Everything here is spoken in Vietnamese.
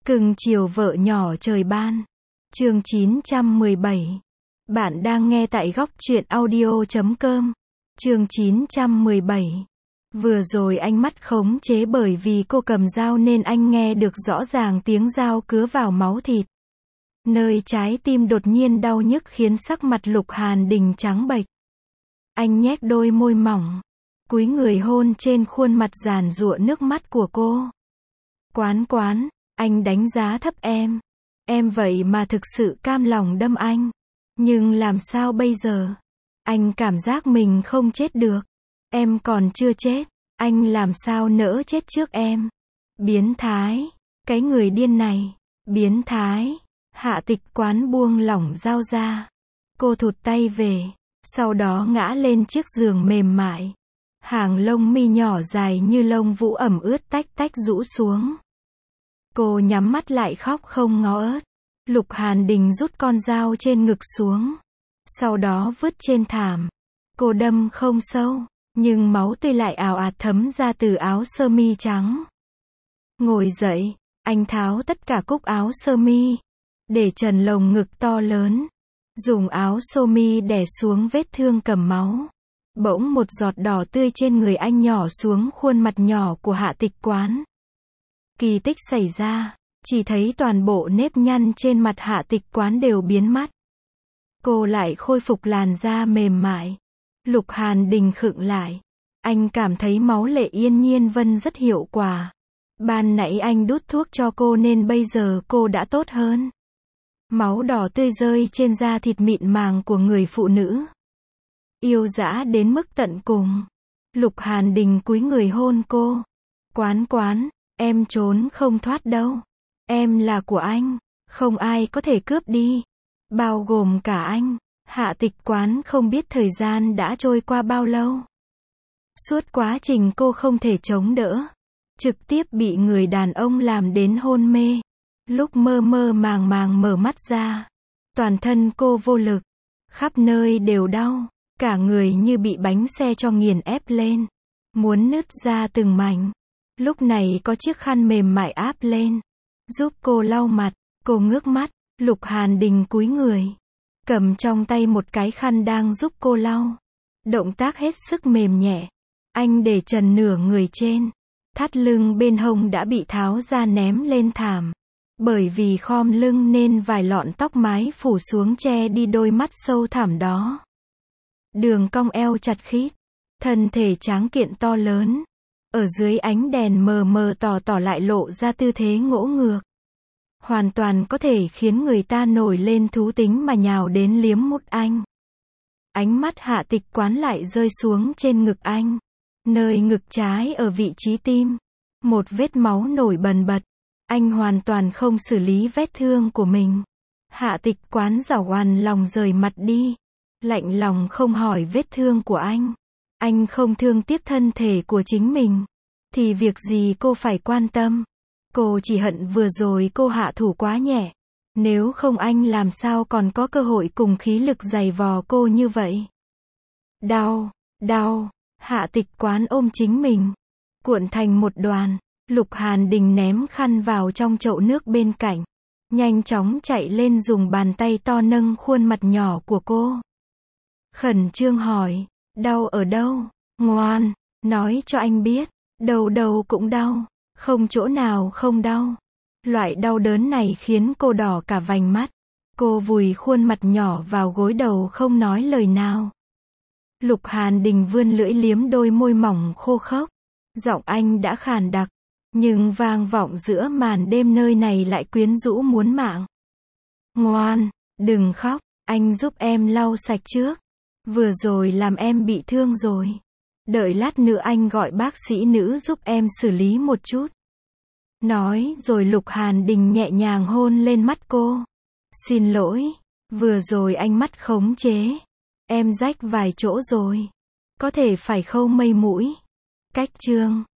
Cưng chiều vợ nhỏ trời ban. Chương 917. Bạn đang nghe tại góc truyện audio.com. Chương 917. Vừa rồi anh mắt khống chế bởi vì cô cầm dao nên anh nghe được rõ ràng tiếng dao cứa vào máu thịt. Nơi trái tim đột nhiên đau nhức khiến sắc mặt Lục Hàn Đình trắng bệch. Anh nhếch đôi môi mỏng, cúi người hôn trên khuôn mặt giàn giụa nước mắt của cô. Quán, anh đánh giá thấp em. Em vậy mà thực sự cam lòng đâm anh. Nhưng làm sao bây giờ? Anh cảm giác mình không chết được. Em còn chưa chết. Anh làm sao nỡ chết trước em? Biến thái. Cái người điên này. Biến thái. Hạ Tịch Quán buông lỏng dao ra. Cô thụt tay về. Sau đó ngã lên chiếc giường mềm mại. Hàng lông mi nhỏ dài như lông vũ ẩm ướt tách tách rũ xuống. Cô nhắm mắt lại khóc không ngó ớt. Lục Hàn Đình rút con dao trên ngực xuống. Sau đó vứt trên thảm. Cô đâm không sâu, nhưng máu tươi lại ào ạt thấm ra từ áo sơ mi trắng. Ngồi dậy, anh tháo tất cả cúc áo sơ mi, để trần lồng ngực to lớn. Dùng áo sơ mi đè xuống vết thương cầm máu. Bỗng một giọt đỏ tươi trên người anh nhỏ xuống khuôn mặt nhỏ của Hạ Tịch Quán. Kỳ tích xảy ra, chỉ thấy toàn bộ nếp nhăn trên mặt Hạ Tịch Quán đều biến mất. Cô lại khôi phục làn da mềm mại. Lục Hàn Đình khựng lại. Anh cảm thấy máu lệ Yên Nhiên Vân rất hiệu quả. Ban nãy anh đút thuốc cho cô nên bây giờ cô đã tốt hơn. Máu đỏ tươi rơi trên da thịt mịn màng của người phụ nữ. Yêu dã đến mức tận cùng. Lục Hàn Đình cúi người hôn cô. Quán, em trốn không thoát đâu. Em là của anh. Không ai có thể cướp đi. Bao gồm cả anh. Hạ Tịch Quán không biết thời gian đã trôi qua bao lâu. Suốt quá trình cô không thể chống đỡ. Trực tiếp bị người đàn ông làm đến hôn mê. Lúc mơ mơ màng màng mở mắt ra. Toàn thân cô vô lực. Khắp nơi đều đau. Cả người như bị bánh xe cho nghiền ép lên. Muốn nứt ra từng mảnh. Lúc này có chiếc khăn mềm mại áp lên. Giúp cô lau mặt. Cô ngước mắt. Lục Hàn Đình cúi người. Cầm trong tay một cái khăn đang giúp cô lau. Động tác hết sức mềm nhẹ. Anh để trần nửa người trên. Thắt lưng bên hông đã bị tháo ra ném lên thảm. Bởi vì khom lưng nên vài lọn tóc mái phủ xuống che đi đôi mắt sâu thẳm đó. Đường cong eo chặt khít. Thân thể tráng kiện to lớn. Ở dưới ánh đèn mờ mờ tỏ lại lộ ra tư thế ngỗ ngược. Hoàn toàn có thể khiến người ta nổi lên thú tính mà nhào đến liếm mút anh. Ánh mắt Hạ Tịch Quán lại rơi xuống trên ngực anh. Nơi ngực trái ở vị trí tim. Một vết máu nổi bần bật. Anh hoàn toàn không xử lý vết thương của mình. Hạ Tịch Quán giảo hoàn lòng rời mặt đi. Lạnh lòng không hỏi vết thương của anh. Anh không thương tiếc thân thể của chính mình. Thì việc gì cô phải quan tâm. Cô chỉ hận vừa rồi cô hạ thủ quá nhẹ. Nếu không anh làm sao còn có cơ hội cùng khí lực giày vò cô như vậy. Đau. Hạ Tịch Quán ôm chính mình. Cuộn thành một đoàn. Lục Hàn Đình ném khăn vào trong chậu nước bên cạnh. Nhanh chóng chạy lên dùng bàn tay to nâng khuôn mặt nhỏ của cô. Khẩn trương hỏi. Đau ở đâu? Ngoan, nói cho anh biết. Đầu cũng đau. Không chỗ nào không đau. Loại đau đớn này khiến cô đỏ cả vành mắt. Cô vùi khuôn mặt nhỏ vào gối đầu không nói lời nào. Lục Hàn Đình vươn lưỡi liếm đôi môi mỏng khô khốc. Giọng anh đã khàn đặc. Nhưng vang vọng giữa màn đêm nơi này lại quyến rũ muốn mạng. Ngoan, đừng khóc. Anh giúp em lau sạch trước. Vừa rồi làm em bị thương rồi. Đợi lát nữa anh gọi bác sĩ nữ giúp em xử lý một chút. Nói rồi Lục Hàn Đình nhẹ nhàng hôn lên mắt cô. Xin lỗi. Vừa rồi anh mắt khống chế. Em rách vài chỗ rồi. Có thể phải khâu mây mũi. Cách chương.